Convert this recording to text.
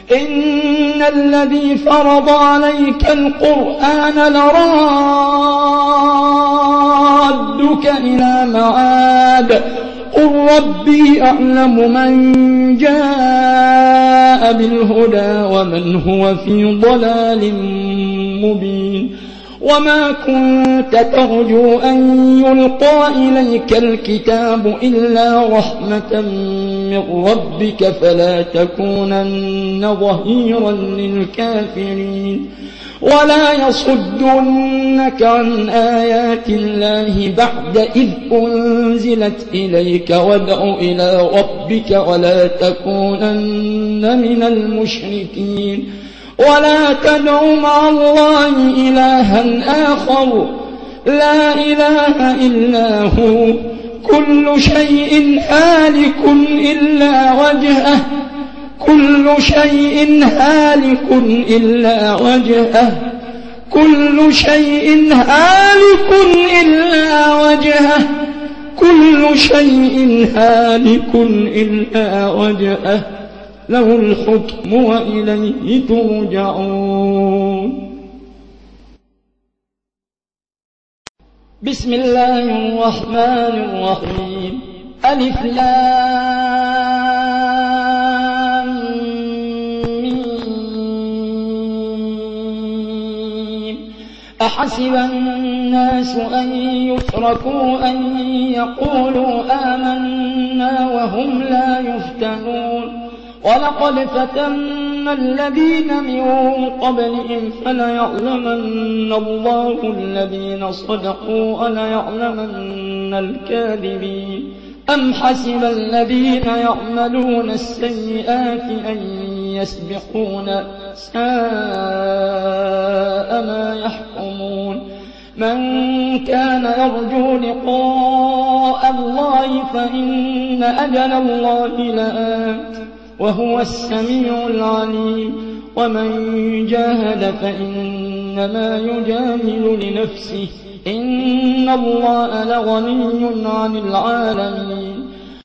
إن الذي فرض عليك القرآن لرادك إلى معاد قل ربي أعلم من جاء بالهدى ومن هو في ضلال مبين وما كنت ترجو أن يلقى إليك الكتاب إلا رحمة من ربك فلا تكونن ظهيرا للكافرين ولا يصدنك عن آيات الله بعد إذ أنزلت إليك وادع إلى ربك ولا تكونن من المشركين ولا تدع مع الله إلها آخر لا إله إلا هو كل شيء هالك إلا وجهه كل شيء هالك إلا وجهه كل شيء هالك إلا وجهه كل شيء هالك إلا وجهه له الحكم وإليه ترجعون بسم الله الرحمن الرحيم ألف لام ميم أحسب الناس أن يتركوا أن يقولوا آمنا وهم لا يفتنون ولقد فتنا الذين من قبلهم فليعلمن الله الذين صدقوا وليعلمن الكاذبين أم حسب الذين يعملون السيئات أن يسبقون ساء ما يحكمون من كان يرجو لقاء الله فإن أجل الله لآت وهو السميع العليم ومن جاهد فإنما يجاهد لنفسه إن الله لغني عن العالمين